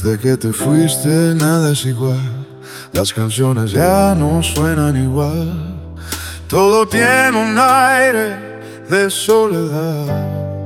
Desde que te fuiste nada es igual, las canciones ya no suenan igual. Todo tiene un aire de soledad.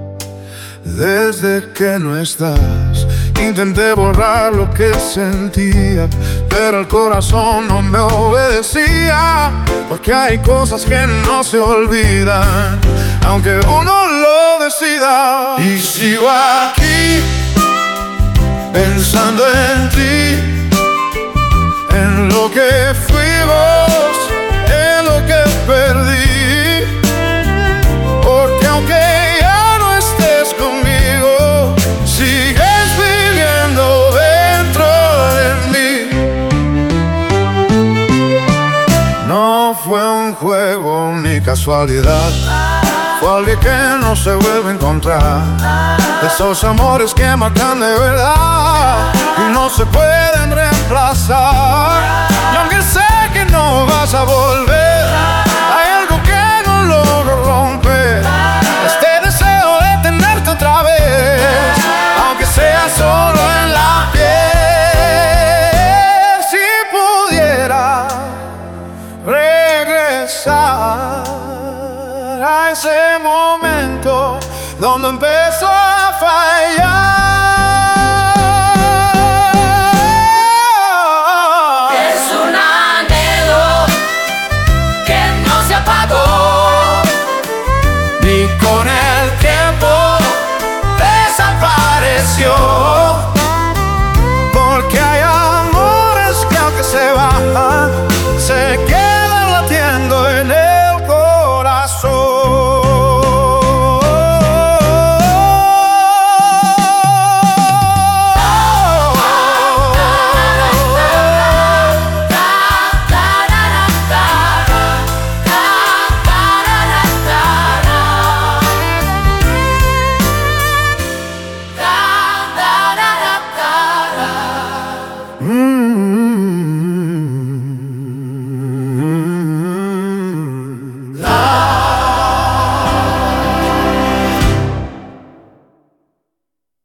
Desde que no estás, intenté borrar lo que sentía, pero el corazón no me obedecía. Porque hay cosas que no se olvidan, aunque uno lo decida. Y sigo aquí, pensando en ti, en lo que fuimos, en lo que perdí. Porque aunque ya no estés conmigo, sigues viviendo dentro de mí. No fue un juego ni casualidad, fue alguien que no se vuelve a encontrar. De esos amores que marcan de verdad y no se pueden reemplazar. Y aunque sé que no vas a volver, hay algo que no logro romper, este deseo de tenerte otra vez, aunque sea solo en la piel. Si pudiera regresar a ese momento donde empezó a fallar.